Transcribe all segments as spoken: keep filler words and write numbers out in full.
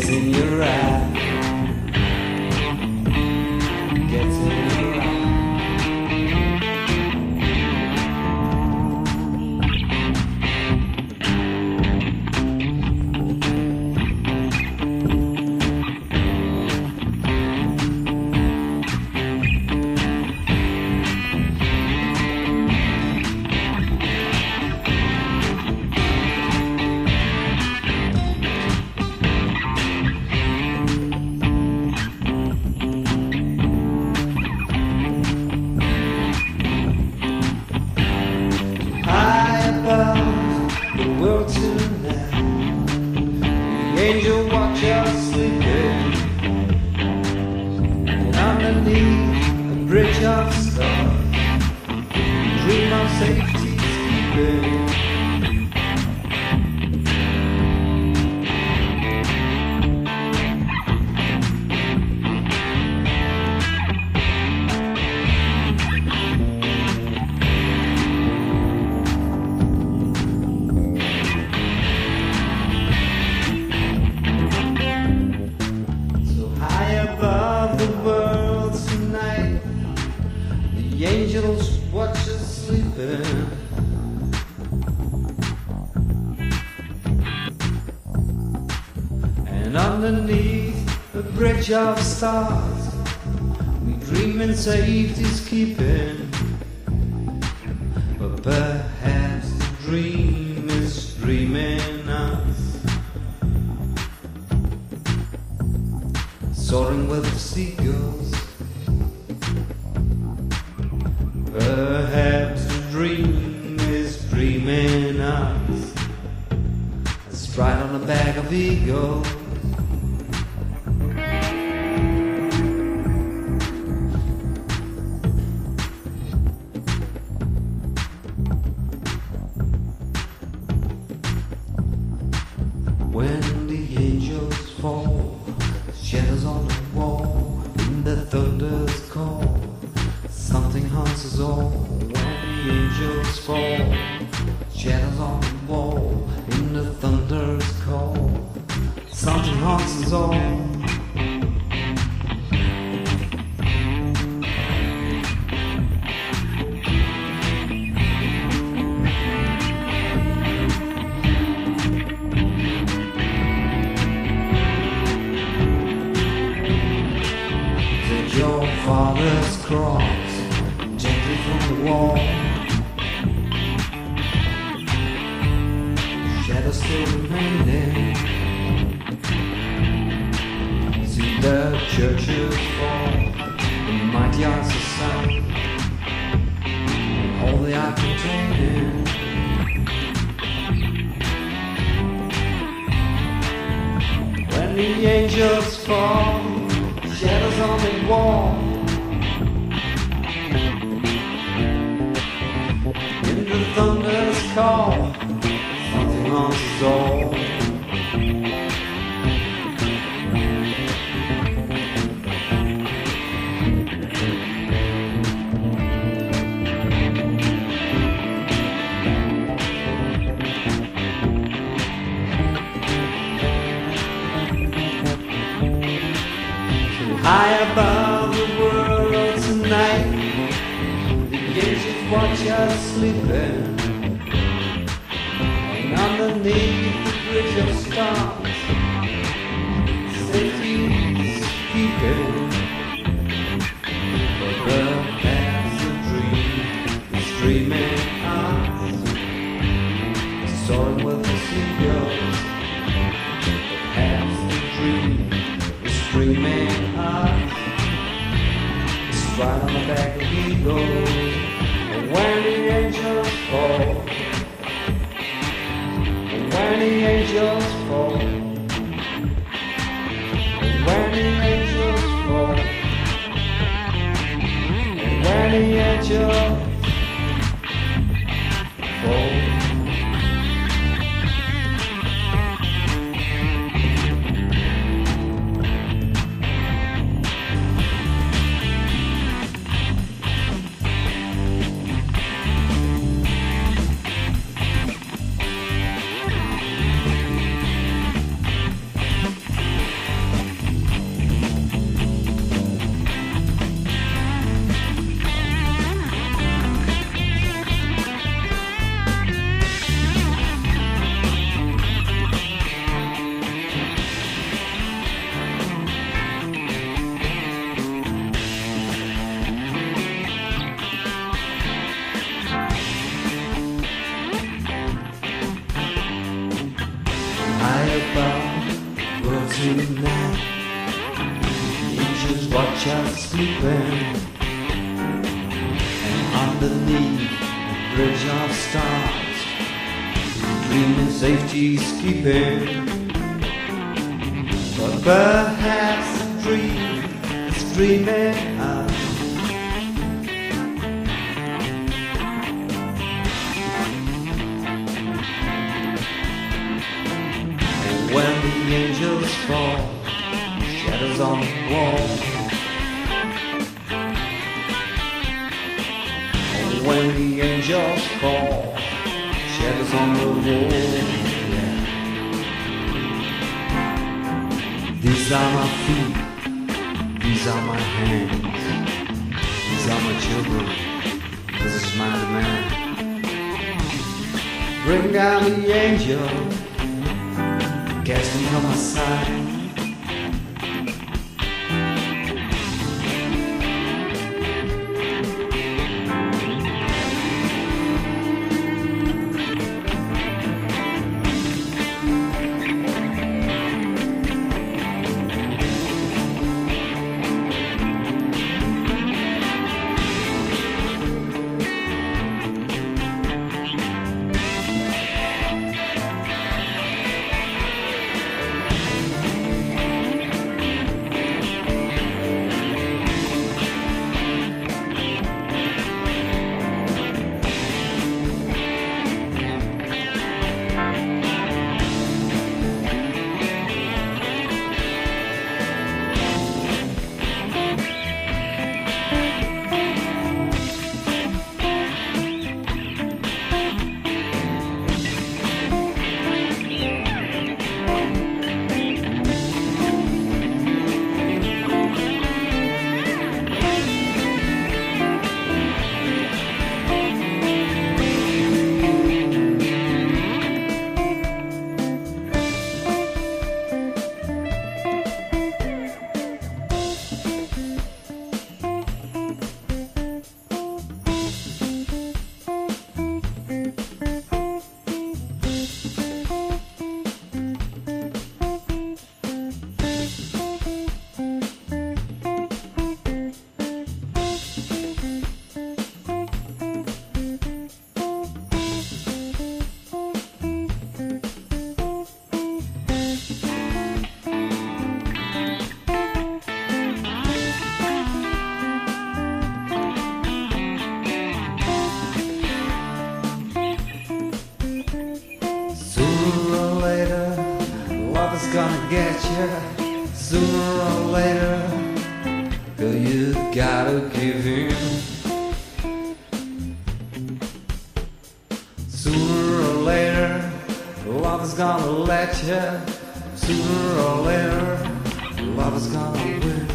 gets in your eye. Gets in your eye. Angel watch us sleeping, and underneath a bridge of stars, dream of safety's keeping. The angels watch us sleeping, and underneath a bridge of stars, we dream in safety's keeping. But perhaps the dream is dreaming us, soaring with the seagulls. Perhaps the dream is dreaming us, astride on a bag of eagles. When the angels fall, shadows on the wall, and the thunder's call, something haunts us all. When the angels fall, shadows on the wall, in the thunder's call, something haunts us all. Take your father's cross gently from the wall. Shadows still remaining. See the churches fall, the mighty arts of sun, and all they are containing. When the angels fall, shadows on the wall, the thunder's call, something haunts us all. So high above the world tonight, the angels watch us sleeping, and underneath the bridge of stars, safety's keeping. But perhaps the dream is dreaming us, soaring with the seagulls. Perhaps the dream is dreaming us, right on the back of eagles. And when the angels fall, and when the angels fall, and when the angels fall, and when the angels fall. about world tonight. Angels watch us sleeping, and underneath a bridge of stars, dreaming safety's keeping. But perhaps a dream is dreaming of. When the angels fall, shadows on the wall. When the angels fall, shadows on the wall. Yeah. These are my feet, these are my hands, these are my children, this is my demand. Bring down the angel, cast me on my side. Gonna get you sooner or later, girl, you gotta give in. Sooner or later, love is gonna let you. Sooner or later, love is gonna win.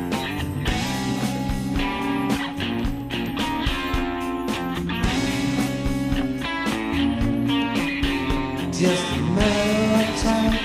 Just a matter of time.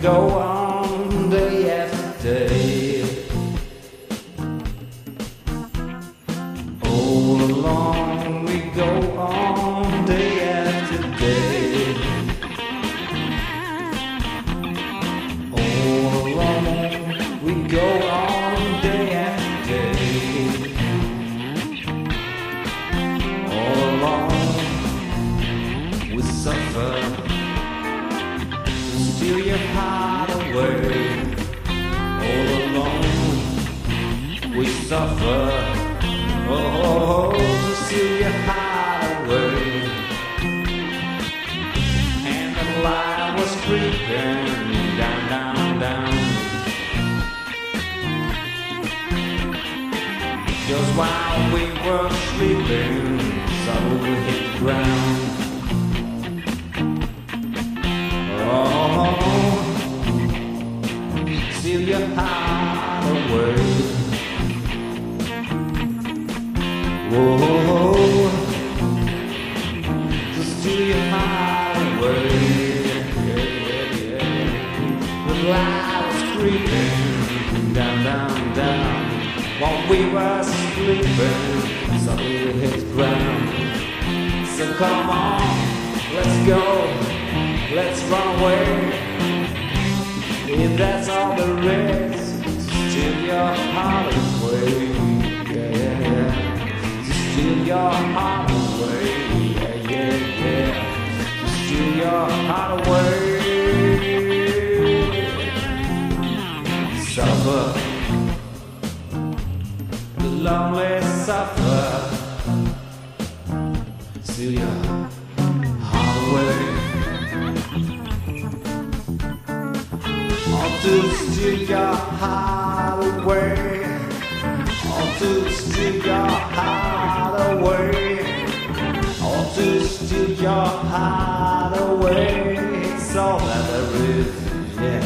go on day after day. All along we go on day after day. All along we go on day after day. All along we suffer to steal your heart away. All along we suffer. Oh, to steal your heart away. And the light was creeping down, down, down. Just while we were sleeping, suddenly hit the ground. Oh, steal your heart away. Whoa, just steal your heart away. Yeah, yeah, yeah. The light was creeping down, down, down. While we were sleeping, suddenly we hit the ground. So come on, let's go, let's run away. If that's all there is, steal your heart away. Yeah, yeah, yeah. Steal your heart away, yeah, yeah, yeah. Just steal your heart away. Suffer, the lonely suffer. Steal your heart away. Or to steal your heart away. Or to steal your heart away, or to steal your heart away. It's all that there is, yeah.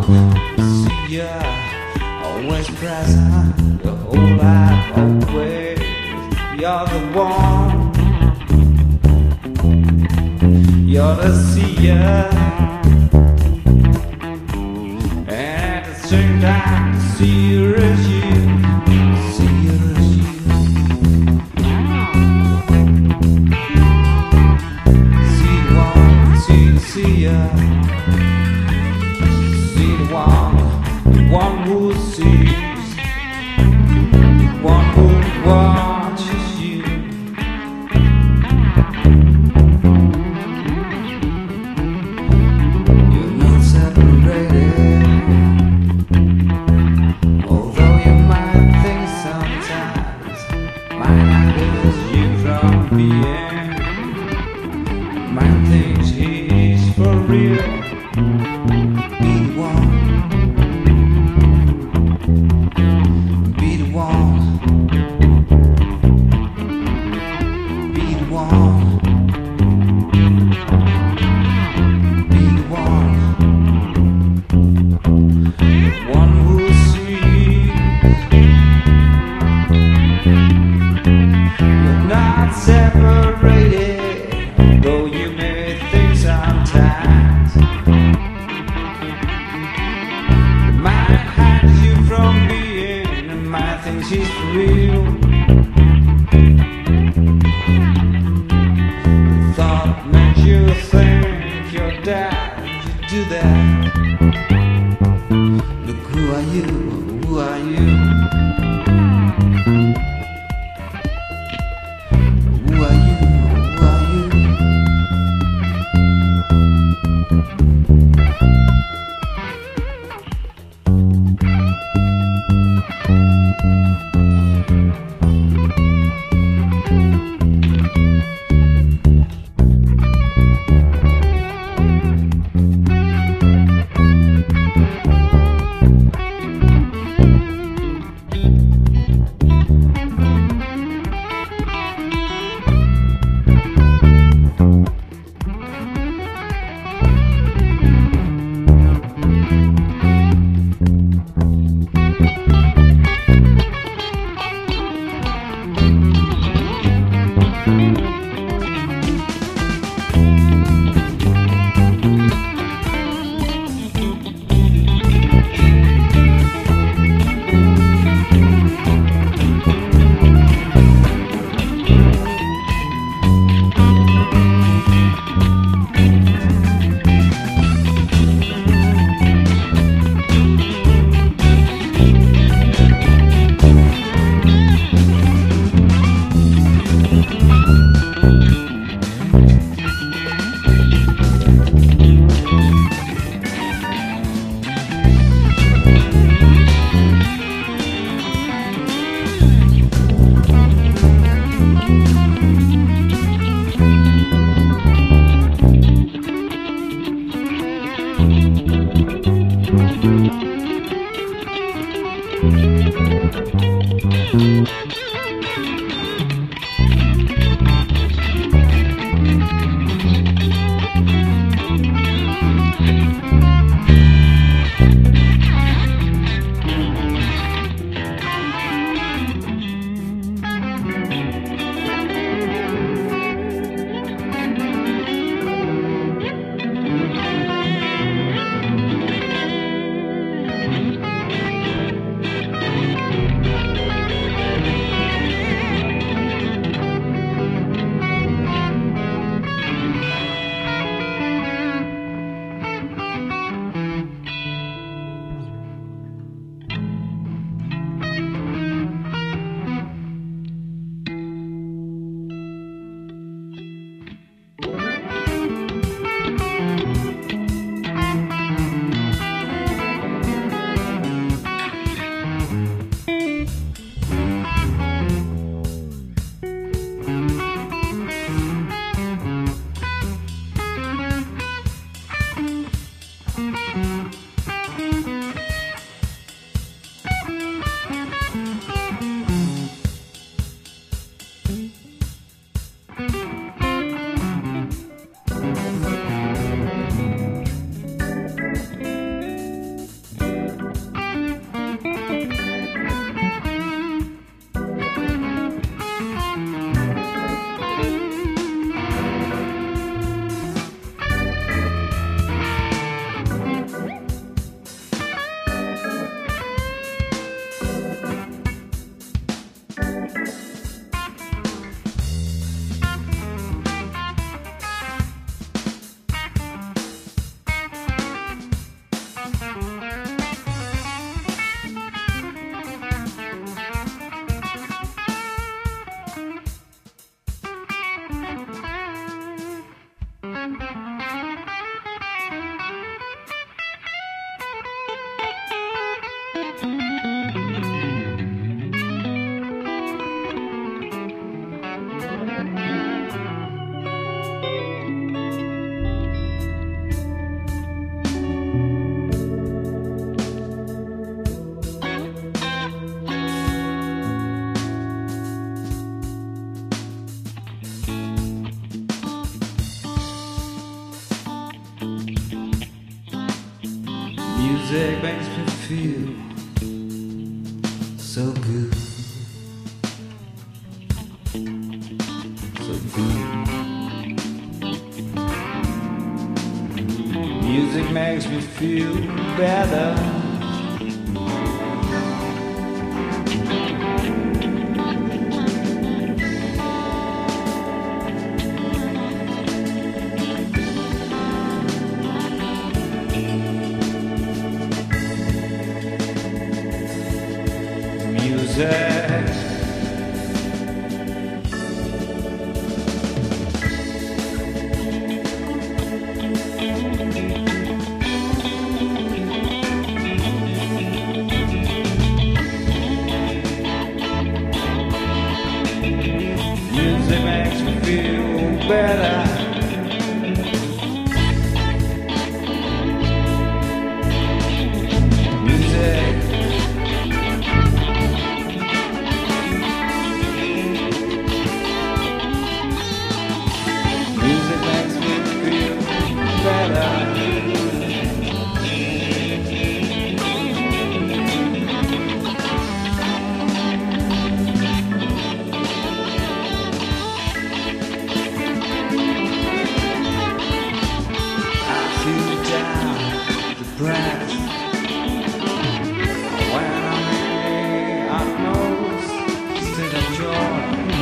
See ya, always present, your whole life always. You're the one, you're the seer, and at the same time the seer is you. Seer is you. See the one, see the seer. See the one, the one who sees, the one who watches you. You're not separated, although you might think sometimes mine is you from being. Mine thinks he's for real. Be the one, be the one, be the one, be the one, one who sees. You're not separated, though you may think sometimes. Mine hides you from being, and mine thinks he's for real. The thought makes you think you're dead. You do that. Look, who are you? Who are you? Who are you? Who are you? Music makes me feel so good, so good. Music makes me feel better. Music. Music makes me feel better. Music. Music makes me feel better. Breath when I'm in the utmost state of joy.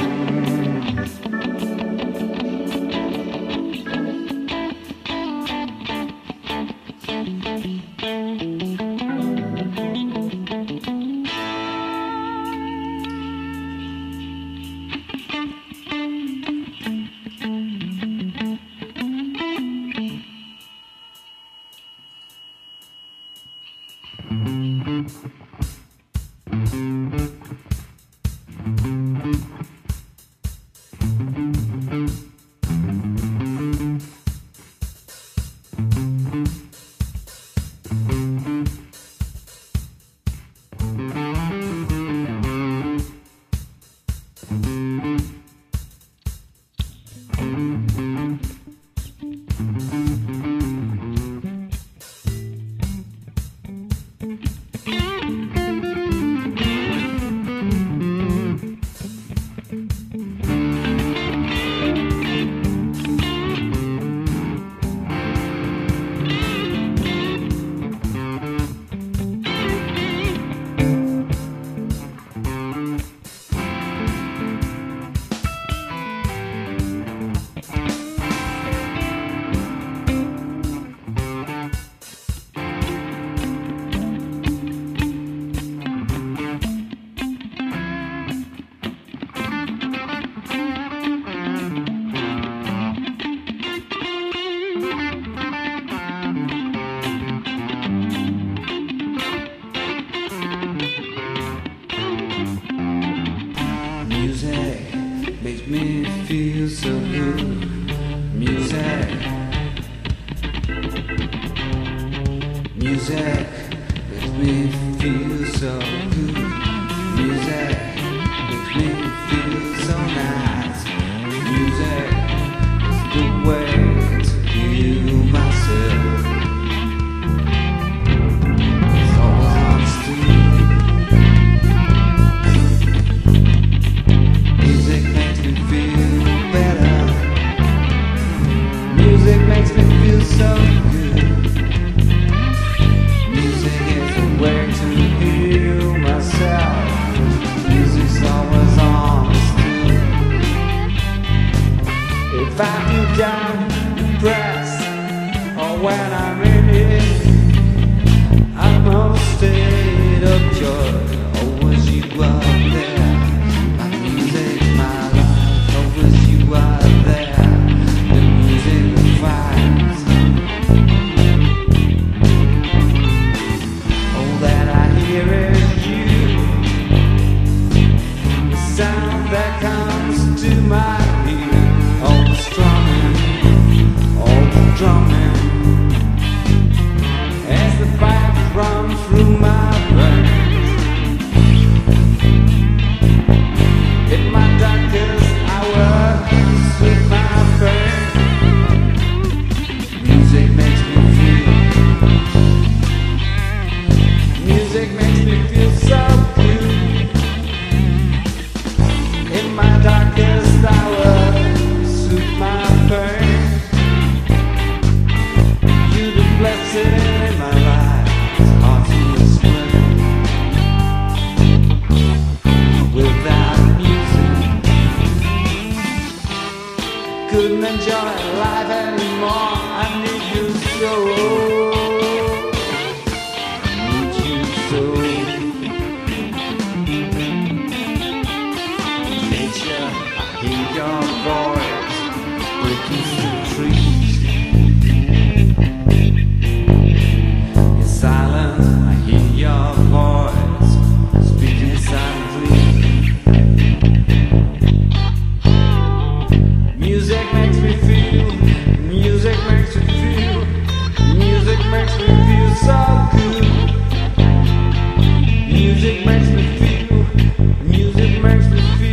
Music makes me feel so good. Music, music makes me feel so good. Music makes me feel so nice. Music is the way to heal myself. It's always honesty. Music makes me feel better. Music makes me feel so good. Music is the way to heal myself. Music's always honesty. If I feel down, depressed, or when I'm in it, I'm on state of joy. Always you are there. My music, my life. Always you are there. The music that finds. All that I hear is you. The sound that comes to my ear. All the strumming, all the drumming. As the vibes run through my veins. In my darkest hour, with my pain. Music makes me feel. Music makes me feel so good. In my darkest hour, soothe my pain. You the blessing in my life, it's hard to explain. Without music, couldn't enjoy life anymore. I need you so. Your voice breaking through trees. In silence, I hear your voice speaking silently. Music makes me feel, music makes me feel, music makes me feel so good. Music makes me feel, music makes me feel.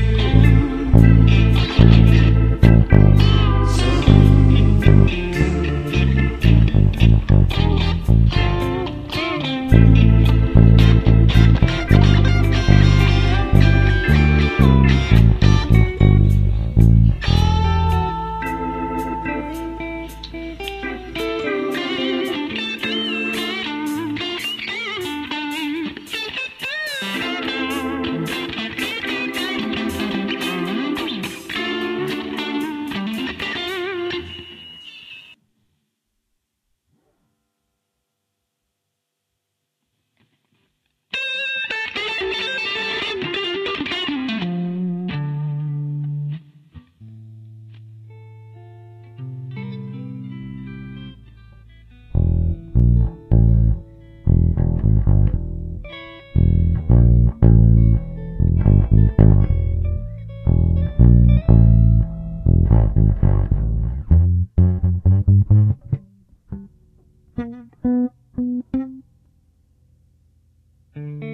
Mm-hmm.